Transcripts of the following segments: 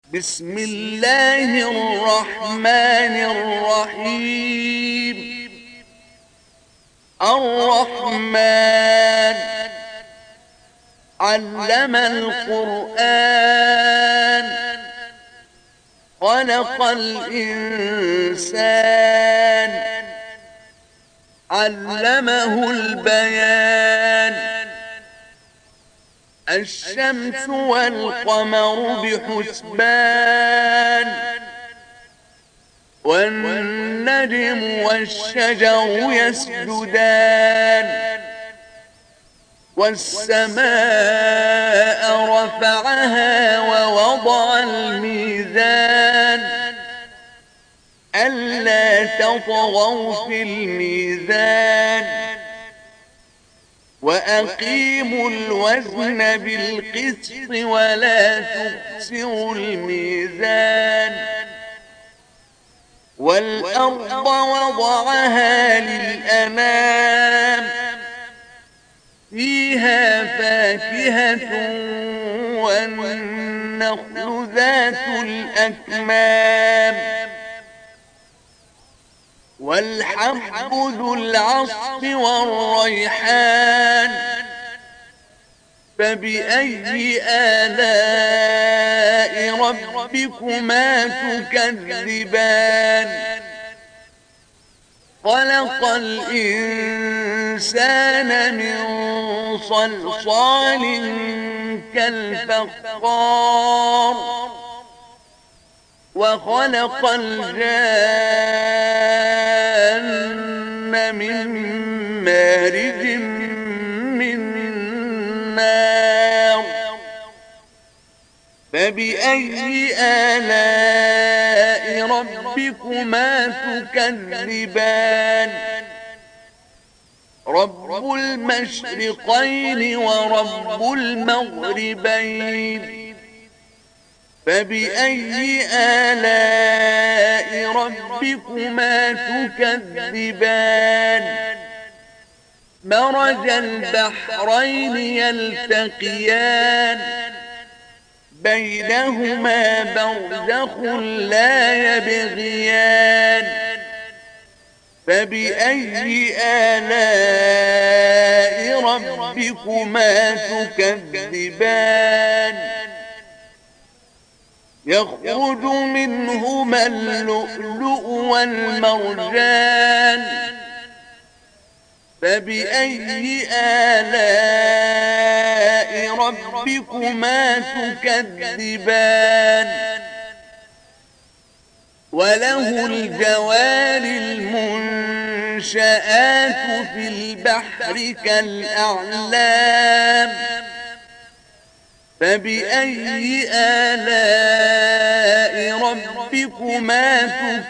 بسم الله الرحمن الرحيم. الرحمن علم القرآن، خلق الإنسان، علمه البيان. الشمس والقمر بحسبان، والنجم والشجر يسجدان. والسماء رفعها ووضع الميزان، ألا تطغوا في الميزان، وأقيموا الوزن بالقسط ولا تخسروا الميزان. والأرض وضعها للأنام، فيها فاكهة والنخل ذات الأكمام، والحب ذو العصف والريحان. فبأي آلاء ربكما تكذبان؟ خلق الإنسان من صلصال كالفخار، وخلق الجان من مارج من نار. فبأي آلاء ربكما تكذبان؟ رب المشرقين ورب المغربين. فبأي آلاء ربكما تكذبان؟ مرج البحرين يلتقيان، بينهما برزخ لا يبغيان. فبأي آلاء ربكما تكذبان؟ يخرج منهما اللؤلؤ والمرجان. فبأي آلاء ربكما تكذبان؟ وله الجوار المنشآت في البحر كالأعلام. فبأي آلاء ربكما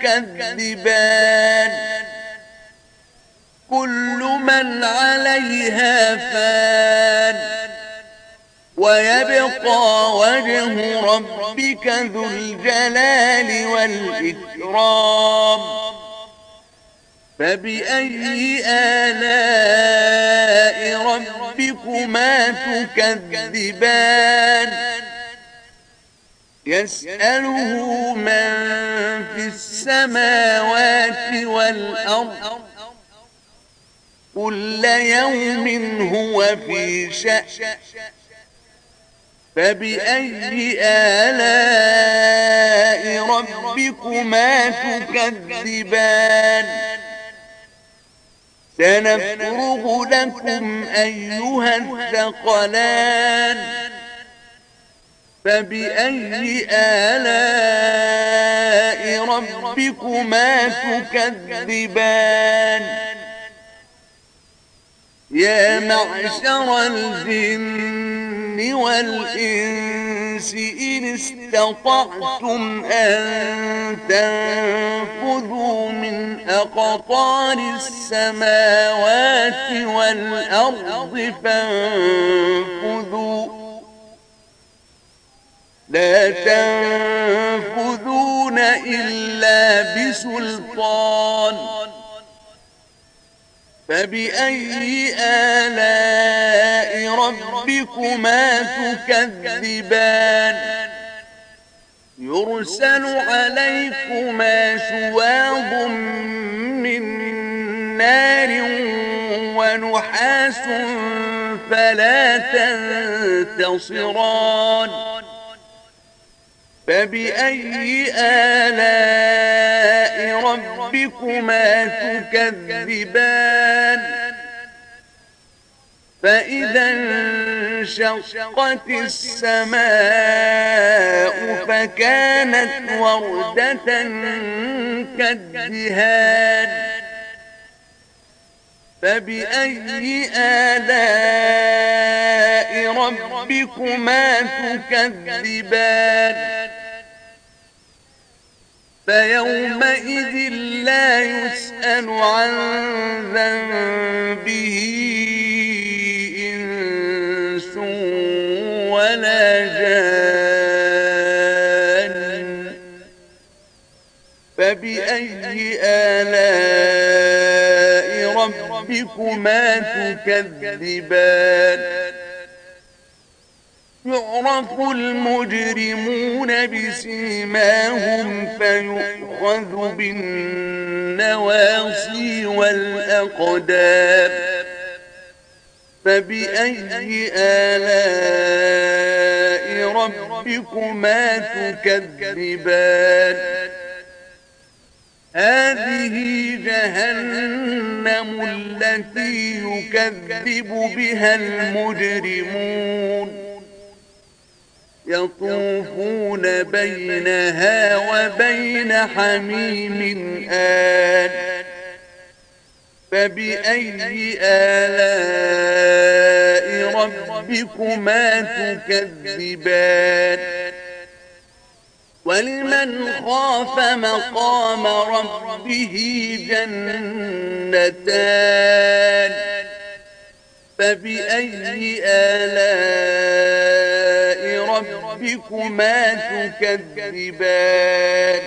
تكذبان؟ كل من عليها فان، ويبقى وجه ربك ذو الجلال والإكرام. فبأي آلاء ربكما تكذبان؟ يسأله من في السماوات والأرض، كل يوم هو في شأن. فبأي آلاء ربكما تكذبان؟ سنفرغ لكم أيها الثقلان. فبأي آلاء ربكما تكذبان؟ يا معشر الجن والإنس إن استطعتم أن تنفذوا من أقطار السماوات والأرض فانفذوا، لا تنفذون إلا بسلطان. فبأي آلاء ربكما تكذبان؟ يرسل عليكما شواظ من نار ونحاس فلا تنتصران فبأي آلاء ربكما تكذبان فإذا انشقت السماء فكانت وردة كالدهان فبأي آلاء ربكما تكذبان فيومئذ لا يسأل عن ذنبه إنس ولا جان فبأي آلاء ربكما تكذبان يعرف المجرمون بسيماهم فيؤخذ بالنواصي والأقدام فبأي آلاء ربكما تكذبان هذه جهنم التي يكذب بها المجرمون يطوفون بينها وبين حميم آن فبأي آلاء ربكما تكذبان ولمن خاف مقام ربه جنتان فبأي آلاء ربكما تكذبان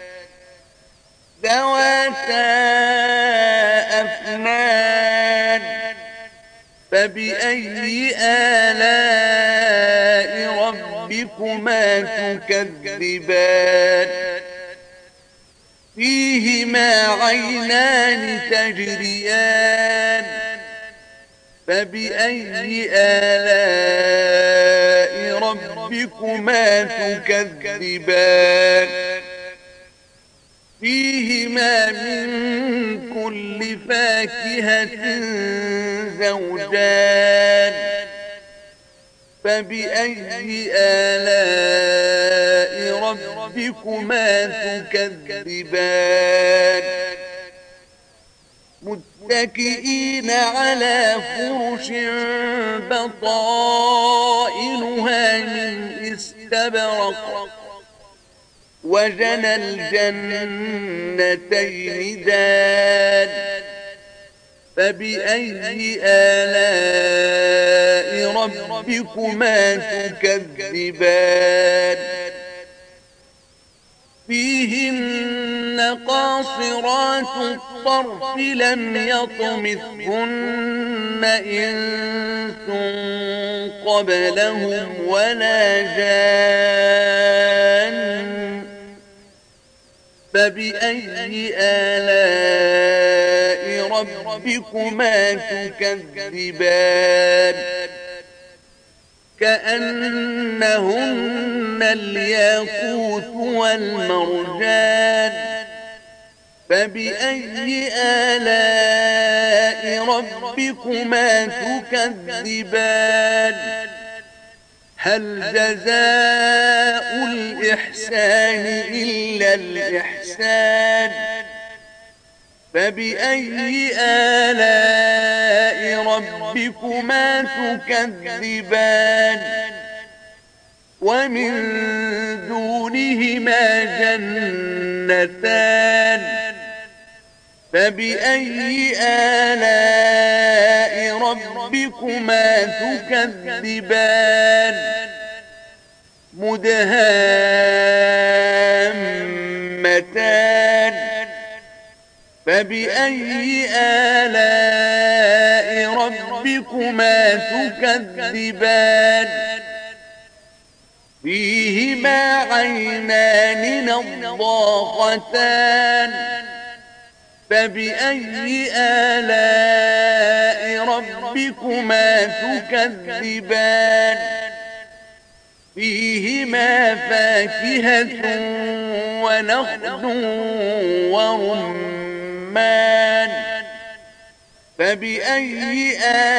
ذواتا أفنان فبأي آلاء ربكما تكذبان فيهما عينان تجريان فبأي آلاء ربكما تكذبان فيهما من كل فاكهة زوجان فبأي آلاء ربكما تكذبان متكئين على فرش بطائنها من استبرق وجنى الجنتين دان فبأي آلاء ربكما تكذبان فيهن قاصرات الطرف لم يطمثهن إنس قبلهم ولا جان فبأي آلاء ربكما تكذبان كأنهن الياقوت والمرجان فبأي آلاء ربكما تكذبان هل جزاء الإحسان إلا الإحسان فبأي آلاء ربكما تكذبان ومن دونهما جنتان فبأي آلاء ربكما تكذبان مدهامتان فبأي آلاء ربكما تكذبان فيهما عينان نضاختان فبأي آلاء ربكما تكذبان فيهما فاكهة ونخل ورمان فبأي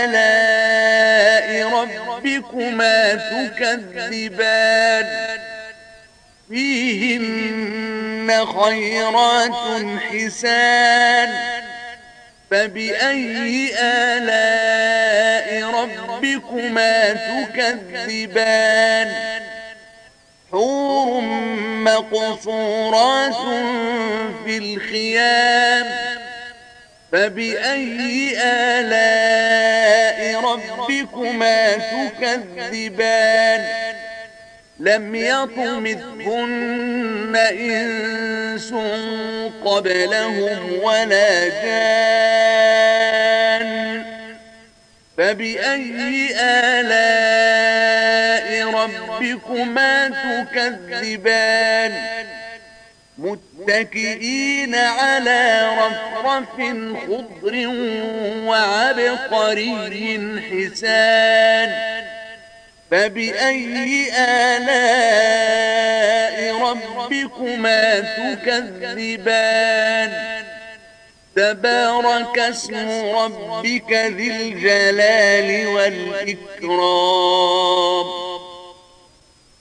آلاء ربكما تكذبان فيهن خيرات حسان فبأي آلاء ربكما تكذبان حور مقصورات في الخيام فبأي آلاء ربكما تكذبان لم يطمثهن إنس قبلهم ولا جان فبأي آلاء ربكما تكذبان متكئين على رفرف خضر وعبقري حسان فبأي آلاء ربكما تكذبان تبارك اسم ربك ذي الجلال والإكرام